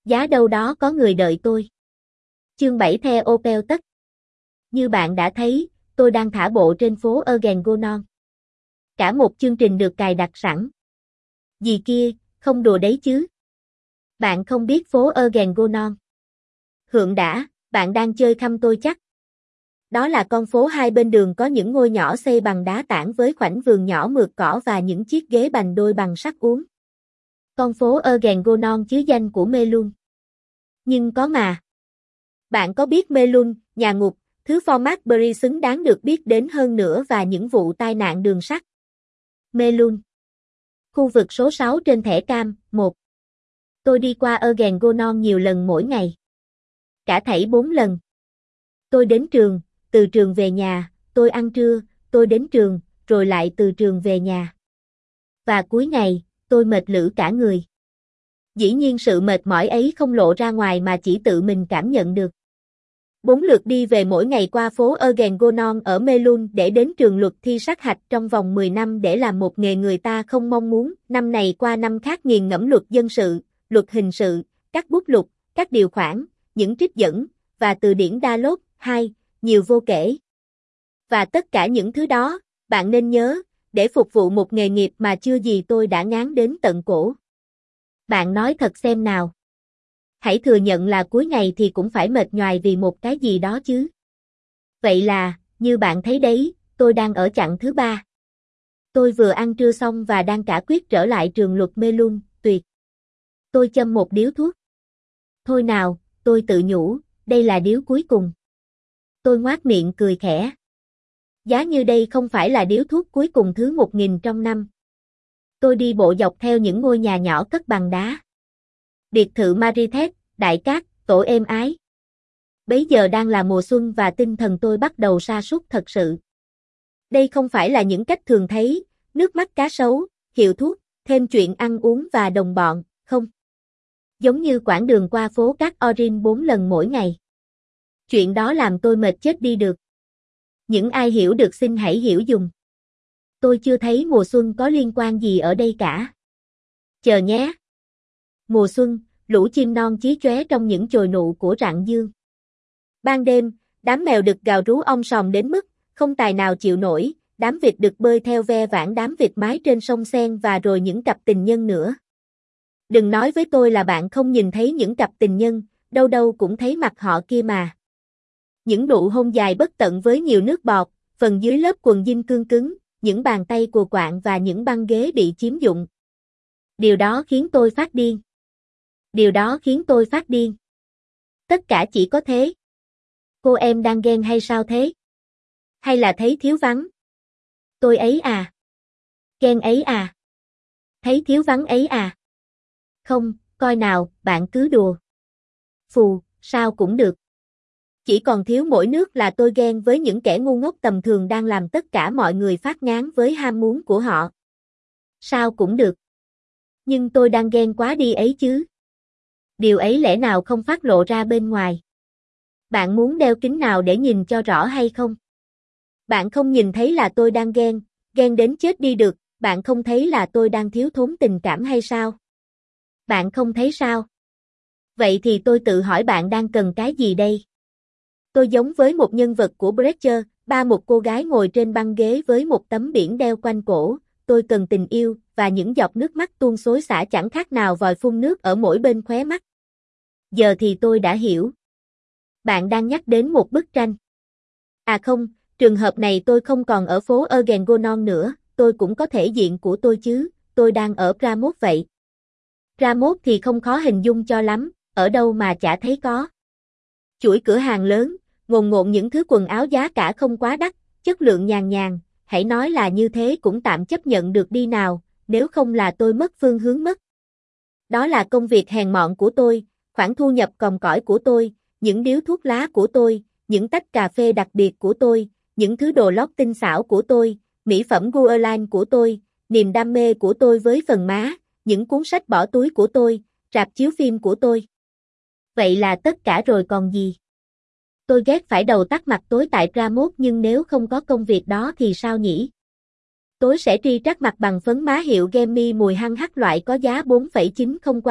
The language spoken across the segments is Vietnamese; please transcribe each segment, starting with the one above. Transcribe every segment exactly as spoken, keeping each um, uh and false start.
Giá đâu đó có người đợi tôi. Chương bảy The Opel Tất. Như bạn đã thấy, tôi đang thả bộ trên phố Eugengonon. Cả một chương trình được cài đặt sẵn. Gì kia, không đùa đấy chứ. Bạn không biết phố Eugengonon. Hượng đã, bạn đang chơi khăm tôi chắc. Đó là con phố hai bên đường có những ngôi nhỏ xây bằng đá tảng với khoảnh vườn nhỏ mượt cỏ và những chiếc ghế bành đôi bằng sắt uốn. Con phố Eugengonon chứ danh của Melun. Nhưng có mà. Bạn có biết Melun, nhà ngục, thứ format Bury xứng đáng được biết đến hơn nữa và những vụ tai nạn đường sắt. Melun. Khu vực số sáu trên thẻ cam, một. Tôi đi qua Eugengonon nhiều lần mỗi ngày. Cả thảy bốn lần. Tôi đến trường, từ trường về nhà, tôi ăn trưa, tôi đến trường, rồi lại từ trường về nhà. Và cuối ngày, tôi mệt lử cả người. Dĩ nhiên sự mệt mỏi ấy không lộ ra ngoài mà chỉ tự mình cảm nhận được. Bốn lượt đi về mỗi ngày qua phố Eugengonon ở Melun để đến trường luật thi sát hạch trong vòng mười năm để làm một nghề người ta không mong muốn, năm này qua năm khác nghiền ngẫm luật dân sự, luật hình sự, các bút lục, các điều khoản, những trích dẫn, và từ điển Dalot, hai, nhiều vô kể. Và tất cả những thứ đó, bạn nên nhớ, để phục vụ một nghề nghiệp mà chưa gì tôi đã ngán đến tận cổ. Bạn nói thật xem nào. Hãy thừa nhận là cuối ngày thì cũng phải mệt nhoài vì một cái gì đó chứ. Vậy là, như bạn thấy đấy, tôi đang ở chặng thứ ba. Tôi vừa ăn trưa xong và đang cả quyết trở lại trường luật Melun, tuyệt. Tôi châm một điếu thuốc. Thôi nào, tôi tự nhủ, đây là điếu cuối cùng. Tôi ngoác miệng cười khẽ. Giá như đây không phải là điếu thuốc cuối cùng thứ một nghìn trong năm. Tôi đi bộ dọc theo những ngôi nhà nhỏ cất bằng đá. Biệt thự Maritet, Đại Cát, tổ êm ái. Bấy giờ đang là mùa xuân và tinh thần tôi bắt đầu sa sút thật sự. Đây không phải là những cách thường thấy, nước mắt cá sấu, hiệu thuốc, thêm chuyện ăn uống và đồng bọn, không. Giống như quãng đường qua phố Cát Orin bốn lần mỗi ngày. Chuyện đó làm tôi mệt chết đi được. Những ai hiểu được xin hãy hiểu dùm. Tôi chưa thấy mùa xuân có liên quan gì ở đây cả. Chờ nhé. Mùa xuân, lũ chim non chí chóe trong những chồi nụ của rạng dương. Ban đêm, đám mèo đực gào rú om sòm đến mức không tài nào chịu nổi, đám vịt đực bơi theo ve vãn đám vịt mái trên sông Sen và rồi những cặp tình nhân nữa. Đừng nói với tôi là bạn không nhìn thấy những cặp tình nhân, đâu đâu cũng thấy mặt họ kia mà. Những nụ hôn dài bất tận với nhiều nước bọt, phần dưới lớp quần jean cương cứng, những bàn tay cùa quạng và những băng ghế bị chiếm dụng. Điều đó khiến tôi phát điên. Điều đó khiến tôi phát điên. Tất cả chỉ có thế. Cô em đang ghen hay sao thế? Hay là thấy thiếu vắng? Tôi ấy à? Ghen ấy à? Thấy thiếu vắng ấy à? Không, coi nào, bạn cứ đùa. Phù, sao cũng được. Chỉ còn thiếu mỗi nước là tôi ghen với những kẻ ngu ngốc tầm thường đang làm tất cả mọi người phát ngán với ham muốn của họ. Sao cũng được. Nhưng tôi đang ghen quá đi ấy chứ. Điều ấy lẽ nào không phát lộ ra bên ngoài. Bạn muốn đeo kính nào để nhìn cho rõ hay không? Bạn không nhìn thấy là tôi đang ghen, ghen đến chết đi được, bạn không thấy là tôi đang thiếu thốn tình cảm hay sao? Bạn không thấy sao? Vậy thì tôi tự hỏi bạn đang cần cái gì đây? Tôi giống với một nhân vật của Brecher, ba một cô gái ngồi trên băng ghế với một tấm biển đeo quanh cổ, tôi cần tình yêu, và những giọt nước mắt tuôn xối xả chẳng khác nào vòi phun nước ở mỗi bên khóe mắt. Giờ thì tôi đã hiểu. Bạn đang nhắc đến một bức tranh. À không, trường hợp này tôi không còn ở phố Eugengonon nữa, tôi cũng có thể diện của tôi chứ, tôi đang ở Pramod vậy. Pramod thì không khó hình dung cho lắm, ở đâu mà chả thấy có. Chuỗi cửa hàng lớn, ngồn ngộn những thứ quần áo giá cả không quá đắt, chất lượng nhàn nhàn, hãy nói là như thế cũng tạm chấp nhận được đi nào, nếu không là tôi mất phương hướng mất. Đó là công việc hèn mọn của tôi, khoản thu nhập còm cõi của tôi, những điếu thuốc lá của tôi, những tách cà phê đặc biệt của tôi, những thứ đồ lót tinh xảo của tôi, mỹ phẩm Guerlain của tôi, niềm đam mê của tôi với phần má, những cuốn sách bỏ túi của tôi, rạp chiếu phim của tôi. Vậy là tất cả rồi còn gì? Tôi ghét phải đầu tắt mặt tối tại Pramod nhưng nếu không có công việc đó thì sao nhỉ? Tôi sẽ tri trắc mặt bằng phấn má hiệu Gemi mùi hăng hắc loại có giá bốn phẩy chín không quan,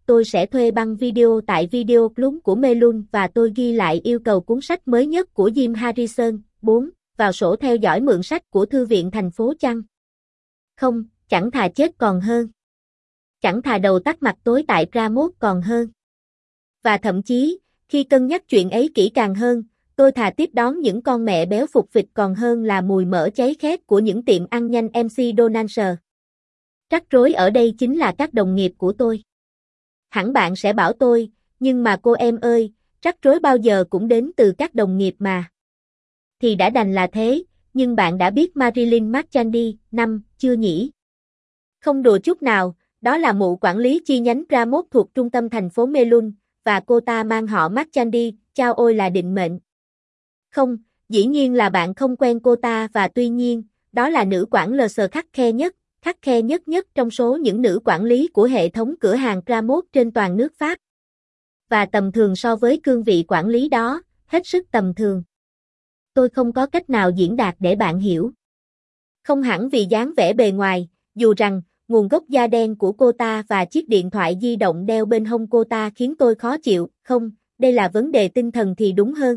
tôi sẽ thuê băng video tại Video Club của Melun và tôi ghi lại yêu cầu cuốn sách mới nhất của Jim Harrison. bốn. Vào sổ theo dõi mượn sách của Thư viện thành phố chăng? Không, chẳng thà chết còn hơn. Chẳng thà đầu tắt mặt tối tại Pramod còn hơn. Và thậm chí, khi cân nhắc chuyện ấy kỹ càng hơn, tôi thà tiếp đón những con mẹ béo phục vịt còn hơn là mùi mỡ cháy khét của những tiệm ăn nhanh em xê Donald's. Rắc rối ở đây chính là các đồng nghiệp của tôi. Hẳn bạn sẽ bảo tôi, nhưng mà cô em ơi, rắc rối bao giờ cũng đến từ các đồng nghiệp mà. Thì đã đành là thế, nhưng bạn đã biết Marilyn McChandy, năm, chưa nhỉ? Không đùa chút nào, đó là mụ quản lý chi nhánh Pramod thuộc trung tâm thành phố Melun, và cô ta mang họ McChandy, chao ôi là định mệnh. Không, dĩ nhiên là bạn không quen cô ta và tuy nhiên, đó là nữ quản lờ sờ khắt khe nhất, khắt khe nhất nhất trong số những nữ quản lý của hệ thống cửa hàng Pramod trên toàn nước Pháp. Và tầm thường so với cương vị quản lý đó, hết sức tầm thường. Tôi không có cách nào diễn đạt để bạn hiểu. Không hẳn vì dáng vẻ bề ngoài, dù rằng, nguồn gốc da đen của cô ta và chiếc điện thoại di động đeo bên hông cô ta khiến tôi khó chịu, không, đây là vấn đề tinh thần thì đúng hơn.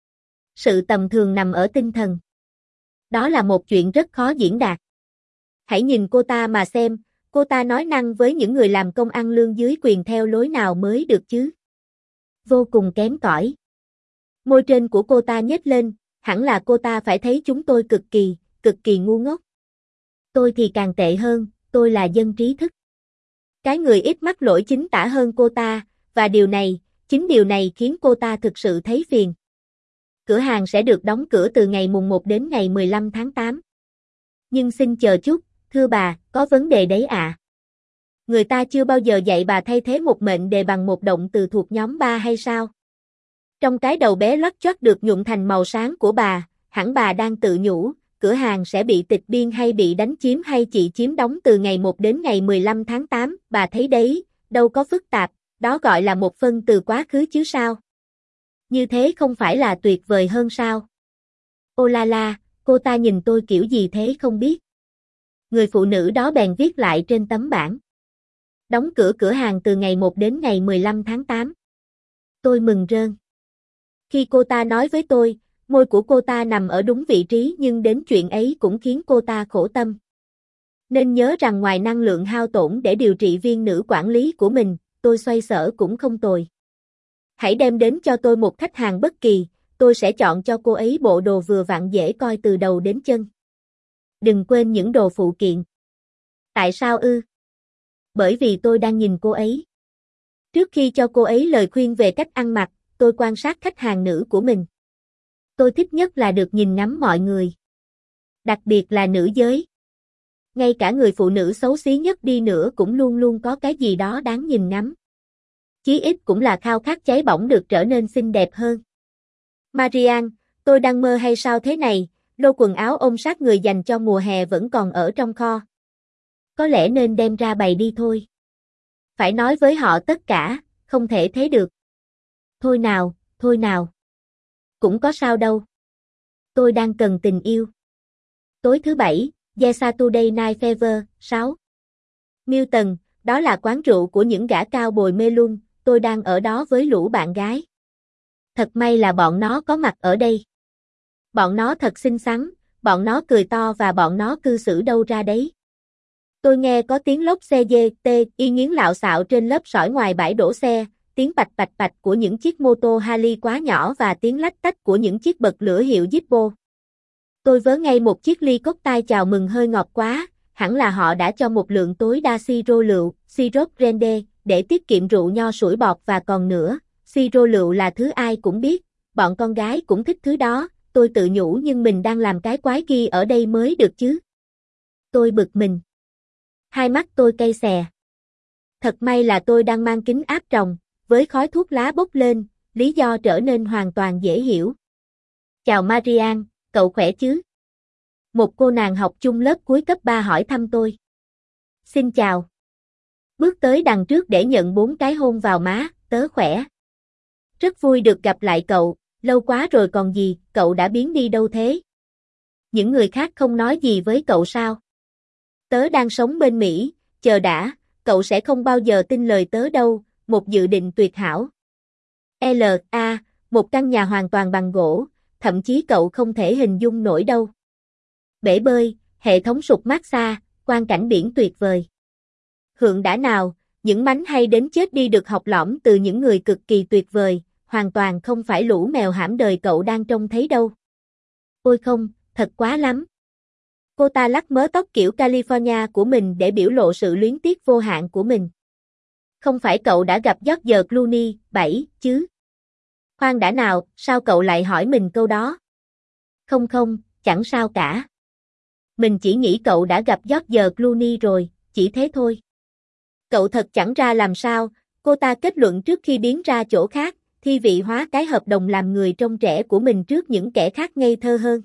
Sự tầm thường nằm ở tinh thần. Đó là một chuyện rất khó diễn đạt. Hãy nhìn cô ta mà xem, cô ta nói năng với những người làm công ăn lương dưới quyền theo lối nào mới được chứ. Vô cùng kém cỏi. Môi trên của cô ta nhếch lên, hẳn là cô ta phải thấy chúng tôi cực kỳ, cực kỳ ngu ngốc. Tôi thì càng tệ hơn, tôi là dân trí thức. Cái người ít mắc lỗi chính tả hơn cô ta, và điều này, chính điều này khiến cô ta thực sự thấy phiền. Cửa hàng sẽ được đóng cửa từ ngày mùng một đến ngày mười lăm tháng tám. Nhưng xin chờ chút, thưa bà, có vấn đề đấy ạ. À? Người ta chưa bao giờ dạy bà thay thế một mệnh đề bằng một động từ thuộc nhóm ba hay sao? Trong cái đầu bé lót choắt được nhuộm thành màu sáng của bà, hẳn bà đang tự nhủ, cửa hàng sẽ bị tịch biên hay bị đánh chiếm hay chỉ chiếm đóng từ ngày một đến ngày mười lăm tháng tám, bà thấy đấy, đâu có phức tạp, đó gọi là một phân từ quá khứ chứ sao? Như thế không phải là tuyệt vời hơn sao? Ô la la, cô ta nhìn tôi kiểu gì thế không biết. Người phụ nữ đó bèn viết lại trên tấm bảng. Đóng cửa cửa hàng từ ngày một đến ngày mười lăm tháng tám. Tôi mừng rơn. Khi cô ta nói với tôi, môi của cô ta nằm ở đúng vị trí nhưng đến chuyện ấy cũng khiến cô ta khổ tâm. Nên nhớ rằng ngoài năng lượng hao tổn để điều trị viên nữ quản lý của mình, tôi xoay sở cũng không tồi. Hãy đem đến cho tôi một khách hàng bất kỳ, tôi sẽ chọn cho cô ấy bộ đồ vừa vặn dễ coi từ đầu đến chân. Đừng quên những đồ phụ kiện. Tại sao ư? Bởi vì tôi đang nhìn cô ấy. Trước khi cho cô ấy lời khuyên về cách ăn mặc, tôi quan sát khách hàng nữ của mình. Tôi thích nhất là được nhìn ngắm mọi người. Đặc biệt là nữ giới. Ngay cả người phụ nữ xấu xí nhất đi nữa cũng luôn luôn có cái gì đó đáng nhìn ngắm. Chí ít cũng là khao khát cháy bỏng được trở nên xinh đẹp hơn. Marianne, tôi đang mơ hay sao thế này, lô quần áo ôm sát người dành cho mùa hè vẫn còn ở trong kho. Có lẽ nên đem ra bày đi thôi. Phải nói với họ tất cả, không thể thế được. Thôi nào, thôi nào. Cũng có sao đâu. Tôi đang cần tình yêu. Tối thứ bảy, The Saturday Night Fever, sáu. Milton, đó là quán rượu của những gã cao bồi mê luôn, tôi đang ở đó với lũ bạn gái. Thật may là bọn nó có mặt ở đây. Bọn nó thật xinh xắn, bọn nó cười to và bọn nó cư xử đâu ra đấy. Tôi nghe có tiếng lốp xe dê, tê, y nghiến lạo xạo trên lớp sỏi ngoài bãi đổ xe, tiếng bạch bạch bạch của những chiếc mô tô Harley quá nhỏ và tiếng lách tách của những chiếc bật lửa hiệu Zippo. Tôi vớ ngay một chiếc ly cốc tai chào mừng hơi ngọt quá, hẳn là họ đã cho một lượng tối đa siro lựu, syrup grande, để tiết kiệm rượu nho sủi bọt và còn nữa, siro lựu là thứ ai cũng biết, bọn con gái cũng thích thứ đó, tôi tự nhủ nhưng mình đang làm cái quái ghi ở đây mới được chứ. Tôi bực mình. Hai mắt tôi cay xè. Thật may là tôi đang mang kính áp tròng, với khói thuốc lá bốc lên, lý do trở nên hoàn toàn dễ hiểu. Chào Marianne, cậu khỏe chứ? Một cô nàng học chung lớp cuối cấp ba hỏi thăm tôi. Xin chào. Bước tới đằng trước để nhận bốn cái hôn vào má, tớ khỏe. Rất vui được gặp lại cậu, lâu quá rồi còn gì, cậu đã biến đi đâu thế? Những người khác không nói gì với cậu sao? Tớ đang sống bên Mỹ, chờ đã, cậu sẽ không bao giờ tin lời tớ đâu, một dự định tuyệt hảo. L A, một căn nhà hoàn toàn bằng gỗ, thậm chí cậu không thể hình dung nổi đâu. Bể bơi, hệ thống sục massage, quang cảnh biển tuyệt vời. Hượng đã nào, những mánh hay đến chết đi được học lỏm từ những người cực kỳ tuyệt vời, hoàn toàn không phải lũ mèo hãm đời cậu đang trông thấy đâu. Ôi không, thật quá lắm. Cô ta lắc mớ tóc kiểu California của mình để biểu lộ sự luyến tiếc vô hạn của mình. Không phải cậu đã gặp George Clooney, bảy, chứ? Khoan đã nào, sao cậu lại hỏi mình câu đó? Không không, chẳng sao cả. Mình chỉ nghĩ cậu đã gặp George Clooney rồi, chỉ thế thôi. Cậu thật chẳng ra làm sao, cô ta kết luận trước khi biến ra chỗ khác, thi vị hóa cái hợp đồng làm người trông trẻ của mình trước những kẻ khác ngây thơ hơn.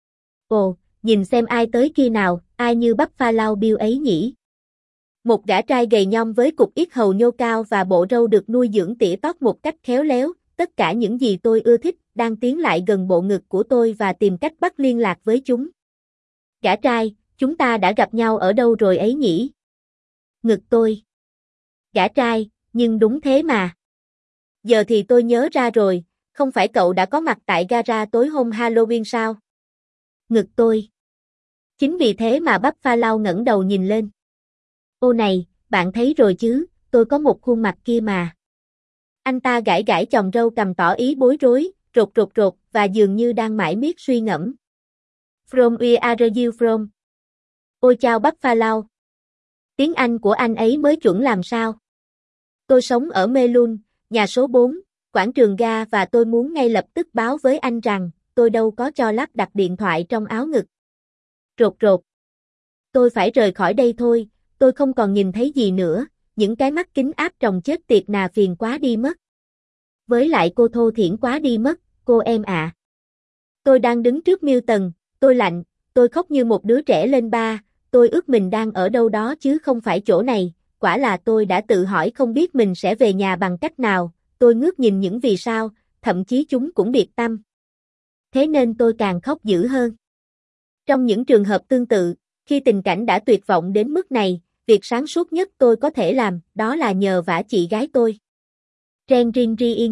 Ồ, nhìn xem ai tới kia nào, ai như Buffalo Bill ấy nhỉ? Một gã trai gầy nhom với cục yết hầu nhô cao và bộ râu được nuôi dưỡng tỉa tót một cách khéo léo, tất cả những gì tôi ưa thích, đang tiến lại gần bộ ngực của tôi và tìm cách bắt liên lạc với chúng. Gã trai, chúng ta đã gặp nhau ở đâu rồi ấy nhỉ? Ngực tôi. Gã trai, nhưng đúng thế mà. Giờ thì tôi nhớ ra rồi, không phải cậu đã có mặt tại gara tối hôm Halloween sao? Ngực tôi. Chính vì thế mà Buffalo ngẩng đầu nhìn lên. Ô này, bạn thấy rồi chứ, tôi có một khuôn mặt kia mà. Anh ta gãi gãi chòm râu cầm tỏ ý bối rối, rụt rụt rụt và dường như đang mải miết suy ngẫm. From where are you from? Ôi chao Buffalo. Tiếng Anh của anh ấy mới chuẩn làm sao? Tôi sống ở Melun, nhà số bốn, quảng trường ga và tôi muốn ngay lập tức báo với anh rằng, tôi đâu có cho lắp đặt điện thoại trong áo ngực. Rột rột. Tôi phải rời khỏi đây thôi, tôi không còn nhìn thấy gì nữa, những cái mắt kính áp tròng chết tiệt nà phiền quá đi mất. Với lại cô thô thiển quá đi mất, cô em ạ. À. Tôi đang đứng trước Milton, tôi lạnh, tôi khóc như một đứa trẻ lên ba, tôi ước mình đang ở đâu đó chứ không phải chỗ này, quả là tôi đã tự hỏi không biết mình sẽ về nhà bằng cách nào, tôi ngước nhìn những vì sao, thậm chí chúng cũng biệt tâm. Thế nên tôi càng khóc dữ hơn. Trong những trường hợp tương tự, khi tình cảnh đã tuyệt vọng đến mức này, việc sáng suốt nhất tôi có thể làm, đó là nhờ vả chị gái tôi. Ren rin ri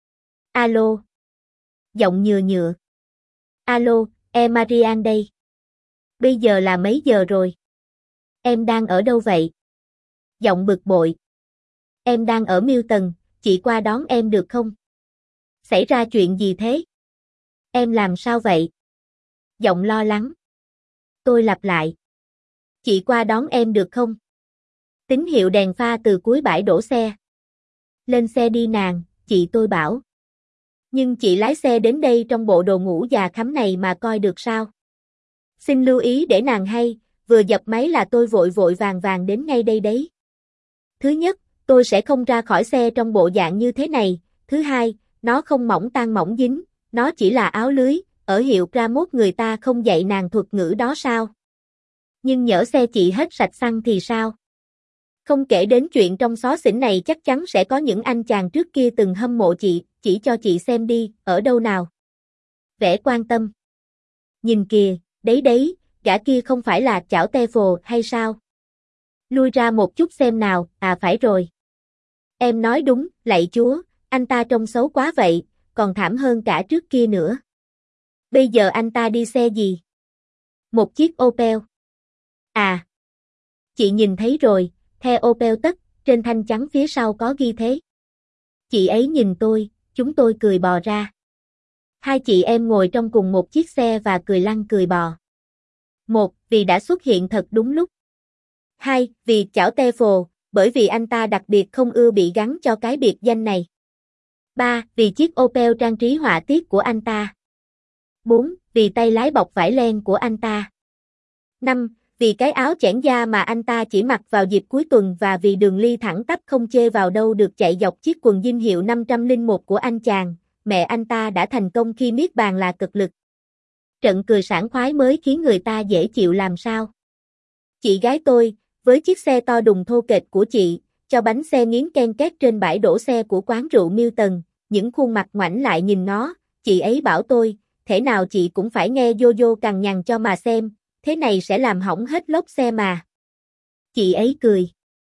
Alo. Giọng nhừa nhựa. Alo, em Marian đây. Bây giờ là mấy giờ rồi? Em đang ở đâu vậy? Giọng bực bội. Em đang ở Milton, chị qua đón em được không? Xảy ra chuyện gì thế? Em làm sao vậy? Giọng lo lắng. Tôi lặp lại. Chị qua đón em được không? Tín hiệu đèn pha từ cuối bãi đổ xe. Lên xe đi nàng, chị tôi bảo. Nhưng chị lái xe đến đây trong bộ đồ ngủ già khắm này mà coi được sao? Xin lưu ý để nàng hay, vừa dập máy là tôi vội vội vàng vàng đến ngay đây đấy. Thứ nhất, tôi sẽ không ra khỏi xe trong bộ dạng như thế này. Thứ hai, nó không mỏng tan mỏng dính, nó chỉ là áo lưới, ở hiệu Pramod người ta không dạy nàng thuật ngữ đó sao? Nhưng nhỡ xe chị hết sạch xăng thì sao? Không kể đến chuyện trong xó xỉnh này chắc chắn sẽ có những anh chàng trước kia từng hâm mộ chị, chỉ cho chị xem đi, ở đâu nào? Vẻ quan tâm. Nhìn kìa, đấy đấy, gã kia không phải là Chảo Te Phồ hay sao? Lui ra một chút xem nào, à phải rồi. Em nói đúng, lạy chúa, anh ta trông xấu quá vậy, còn thảm hơn cả trước kia nữa. Bây giờ anh ta đi xe gì? Một chiếc Opel. À. Chị nhìn thấy rồi, theo Opel tất, trên thanh chắn phía sau có ghi thế. Chị ấy nhìn tôi, chúng tôi cười bò ra. Hai chị em ngồi trong cùng một chiếc xe và cười lăn cười bò. Một, vì đã xuất hiện thật đúng lúc. Hai, vì Chảo Te Phồ, bởi vì anh ta đặc biệt không ưa bị gắn cho cái biệt danh này. Ba, vì chiếc Opel trang trí họa tiết của anh ta. Bốn, vì tay lái bọc vải len của anh ta. Năm, vì cái áo chẽn da mà anh ta chỉ mặc vào dịp cuối tuần và vì đường ly thẳng tắp không chê vào đâu được chạy dọc chiếc quần jean hiệu năm trăm lẻ một của anh chàng, mẹ anh ta đã thành công khi miết bàn là cực lực. Trận cười sảng khoái mới khiến người ta dễ chịu làm sao. Chị gái tôi, với chiếc xe to đùng thô kệch của chị, cho bánh xe nghiến ken két trên bãi đổ xe của quán rượu Milton, những khuôn mặt ngoảnh lại nhìn nó, chị ấy bảo tôi, thể nào chị cũng phải nghe Yo-yo cằn nhằn cho mà xem, thế này sẽ làm hỏng hết lốp xe mà. Chị ấy cười.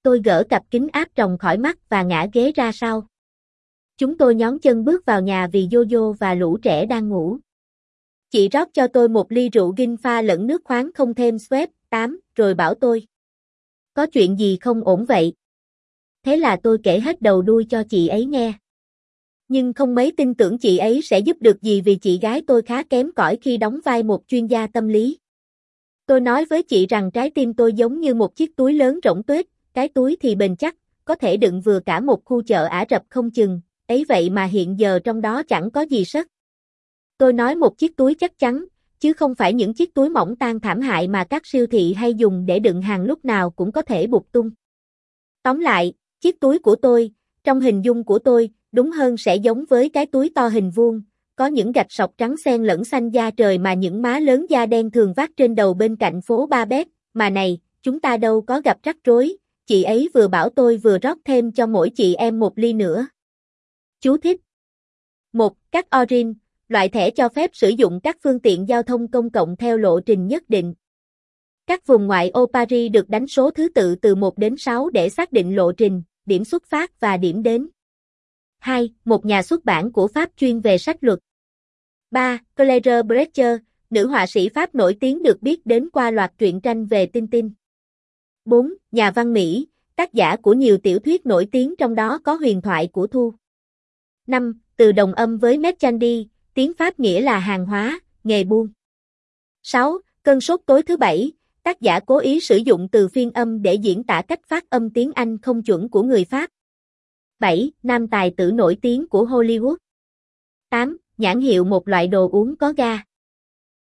Tôi gỡ cặp kính áp tròng khỏi mắt và ngã ghế ra sau. Chúng tôi nhón chân bước vào nhà vì Jojo và lũ trẻ đang ngủ. Chị rót cho tôi một ly rượu gin pha lẫn nước khoáng không thêm Schweppes, tám, rồi bảo tôi. Có chuyện gì không ổn vậy? Thế là tôi kể hết đầu đuôi cho chị ấy nghe. Nhưng không mấy tin tưởng chị ấy sẽ giúp được gì vì chị gái tôi khá kém cỏi khi đóng vai một chuyên gia tâm lý. Tôi nói với chị rằng trái tim tôi giống như một chiếc túi lớn rỗng tuếch, cái túi thì bền chắc, có thể đựng vừa cả một khu chợ Ả Rập không chừng, ấy vậy mà hiện giờ trong đó chẳng có gì sất. Tôi nói một chiếc túi chắc chắn, chứ không phải những chiếc túi mỏng tan thảm hại mà các siêu thị hay dùng để đựng hàng lúc nào cũng có thể bục tung. Tóm lại, chiếc túi của tôi, trong hình dung của tôi, đúng hơn sẽ giống với cái túi to hình vuông, có những gạch sọc trắng xen lẫn xanh da trời mà những má lớn da đen thường vác trên đầu bên cạnh phố Ba Bét, mà này, chúng ta đâu có gặp rắc rối, chị ấy vừa bảo tôi vừa rót thêm cho mỗi chị em một ly nữa. Chú thích. một. Các Orange, loại thẻ cho phép sử dụng các phương tiện giao thông công cộng theo lộ trình nhất định. Các vùng ngoại ô Paris được đánh số thứ tự từ một đến sáu để xác định lộ trình, điểm xuất phát và điểm đến. hai. Một nhà xuất bản của Pháp chuyên về sách luật. ba. Claire Brecher, nữ họa sĩ Pháp nổi tiếng được biết đến qua loạt truyện tranh về Tintin. bốn. Nhà văn Mỹ, tác giả của nhiều tiểu thuyết nổi tiếng trong đó có Huyền thoại của Thu. năm. Từ đồng âm với Mercandi, tiếng Pháp nghĩa là hàng hóa, nghề buôn. sáu. Cơn sốt tối thứ bảy, tác giả cố ý sử dụng từ phiên âm để diễn tả cách phát âm tiếng Anh không chuẩn của người Pháp. bảy. Nam tài tử nổi tiếng của Hollywood. tám. Nhãn hiệu một loại đồ uống có ga.